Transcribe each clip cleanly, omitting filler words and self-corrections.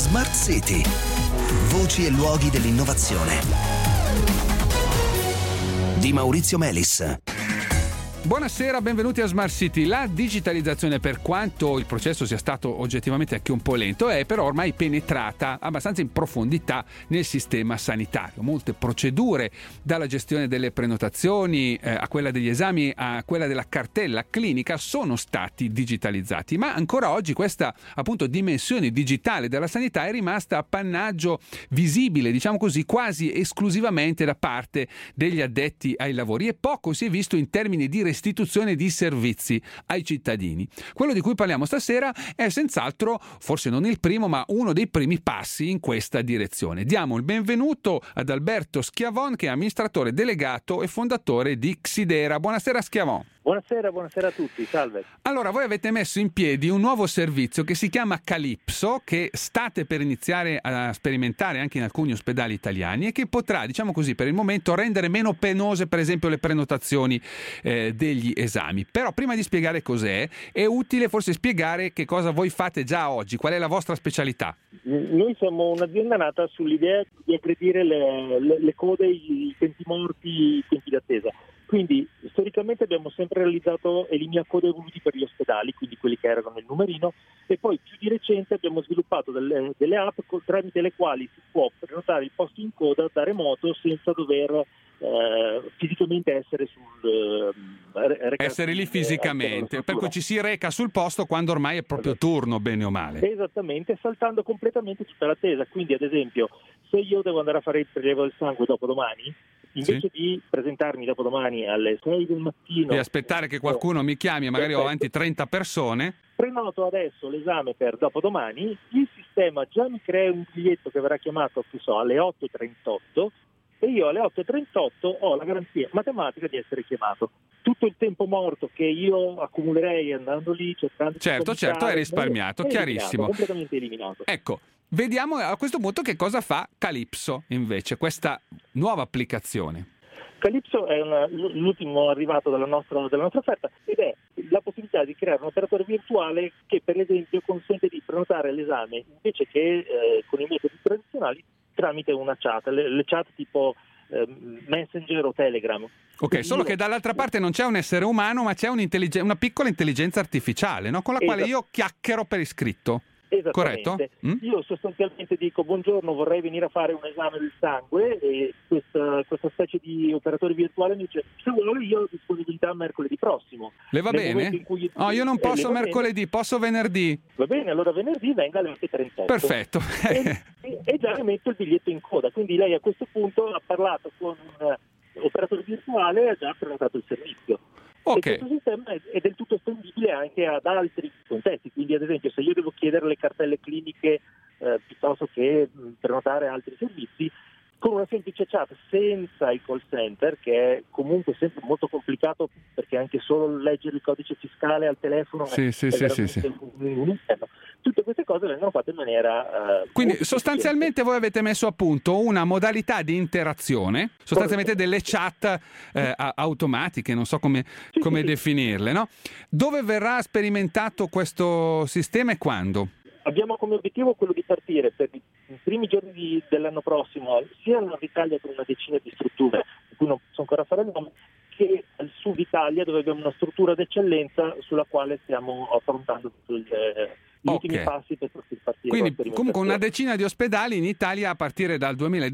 Smart City. Voci e luoghi dell'innovazione. Di Maurizio Melis. Buonasera, benvenuti a Smart City. La digitalizzazione, per quanto il processo sia stato oggettivamente anche un po' lento, è però ormai penetrata abbastanza in profondità nel sistema sanitario. Molte procedure, dalla gestione delle prenotazioni a quella degli esami a quella della cartella clinica, sono stati digitalizzati. Ma ancora oggi questa appunto dimensione digitale della sanità è rimasta appannaggio visibile, diciamo così, quasi esclusivamente da parte degli addetti ai lavori, e poco si è visto in termini di restituzione di servizi ai cittadini. Quello di cui parliamo stasera è senz'altro, forse non il primo, ma uno dei primi passi in questa direzione. Diamo il benvenuto ad Alberto Schiavon, che è amministratore delegato e fondatore di Xidera. Buonasera Schiavon. Buonasera a tutti, salve. Allora, voi avete messo in piedi un nuovo servizio che si chiama Calypso, che state per iniziare a sperimentare anche in alcuni ospedali italiani e che potrà, diciamo così, per il momento rendere meno penose, per esempio, le prenotazioni degli esami. Però prima di spiegare cos'è, è utile forse spiegare che cosa voi fate già oggi, qual è la vostra specialità. Noi siamo un'azienda nata sull'idea di aggredire le code, i tempi morti, i tempi d'attesa. Quindi storicamente abbiamo sempre realizzato linea code evoluti per gli ospedali, quindi quelli che erano nel numerino, e poi più di recente abbiamo sviluppato delle app tramite le quali si può prenotare il posto in coda da remoto senza dover fisicamente essere lì fisicamente, per cui ci si reca sul posto quando ormai è proprio turno, bene o male. Esattamente, saltando completamente tutta l'attesa. Quindi ad esempio, se io devo andare a fare il prelievo del sangue dopodomani, invece di presentarmi dopodomani alle 6 del mattino e aspettare che qualcuno mi chiami e magari ho avanti 30 persone, prenoto adesso l'esame per dopodomani, il sistema già mi crea un biglietto che verrà chiamato, alle 8:38, e io alle 8:38 ho la garanzia matematica di essere chiamato. Tutto il tempo morto che io accumulerei andando lì cercando certo è risparmiato, chiarissimo, completamente eliminato. Ecco, vediamo a questo punto che cosa fa Calypso invece, questa nuova applicazione. Calypso è l'ultimo arrivato della nostra offerta, ed è la possibilità di creare un operatore virtuale che, per esempio, consente di prenotare l'esame invece che con i metodi tradizionali tramite una chat, le chat tipo Messenger o Telegram. Ok, quindi solo che dall'altra parte non c'è un essere umano, ma c'è una piccola intelligenza artificiale, no? Con la quale io chiacchiero per iscritto. Esattamente. Corretto? Io sostanzialmente dico: buongiorno, vorrei venire a fare un esame del sangue, e questa specie di operatore virtuale mi dice: se vuole, io ho disponibilità mercoledì prossimo. Le va bene? Io non posso mercoledì, posso venerdì. Va bene, allora venerdì venga alle 8:38. Perfetto. e già le metto il biglietto in coda, quindi lei a questo punto ha parlato con un operatore virtuale e ha già prenotato il servizio. Okay. E questo sistema è del tutto estendibile anche ad altri contesti, quindi ad esempio se io devo chiedere le cartelle cliniche piuttosto che prenotare altri servizi, con una semplice chat senza il call center, che è comunque sempre molto complicato, perché anche solo leggere il codice fiscale al telefono è un inferno. Tutte queste cose vengono fatte in maniera quindi sostanzialmente voi avete messo a punto una modalità di interazione, sostanzialmente delle chat automatiche, non so come definirle, no? Dove verrà sperimentato questo sistema e quando? Abbiamo come obiettivo quello di partire per i primi giorni dell'anno prossimo sia al nord Italia con una decina di strutture, di cui non posso ancora fare il nome, che al sud Italia, dove abbiamo una struttura d'eccellenza sulla quale stiamo affrontando gli ultimi passi per poter partire. Quindi comunque una decina di ospedali in Italia a partire dal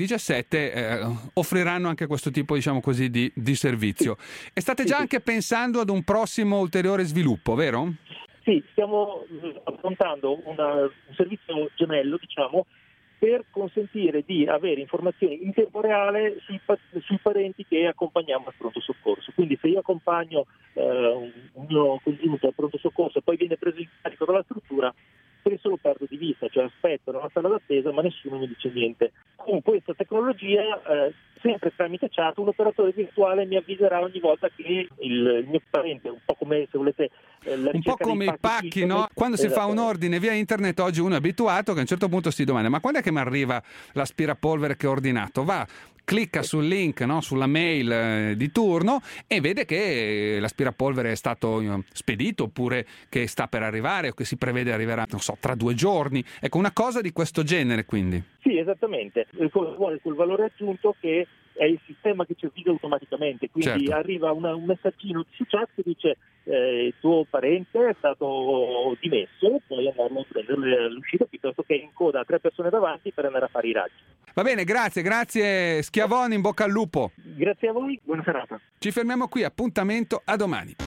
2017 offriranno anche questo tipo, diciamo così, di servizio. E state già anche pensando ad un prossimo ulteriore sviluppo, vero? Sì, stiamo affrontando un servizio gemello, diciamo, per consentire di avere informazioni in tempo reale sui parenti che accompagniamo al pronto soccorso. Quindi se io accompagno un mio congiunto al pronto soccorso e poi viene preso in carico dalla struttura, spesso lo perdo di vista, cioè aspetto nella sala d'attesa ma nessuno mi dice niente. Con questa tecnologia, sempre tramite chat, un operatore virtuale mi avviserà ogni volta che il mio parente, un po' come, se volete, un po' come i pacchi, no? Quando si fa un ordine via internet, oggi uno è abituato che a un certo punto si domanda: ma quando è che mi arriva l'aspirapolvere che ho ordinato? Va, clicca sul link, no, sulla mail di turno e vede che l'aspirapolvere è stato spedito oppure che sta per arrivare o che si prevede arriverà, non so, tra 2 giorni. Ecco, una cosa di questo genere quindi. Sì, esattamente. Vuole quel valore aggiunto che è il sistema che ci avvisa automaticamente, quindi certo. arriva un messaggino su chat che dice il tuo parente è stato dimesso, puoi andarlo a prendere all'uscita piuttosto che in coda a 3 persone davanti per andare a fare i raggi. Va bene, grazie Schiavone, in bocca al lupo. Grazie a voi, buona serata. Ci fermiamo qui, appuntamento a domani.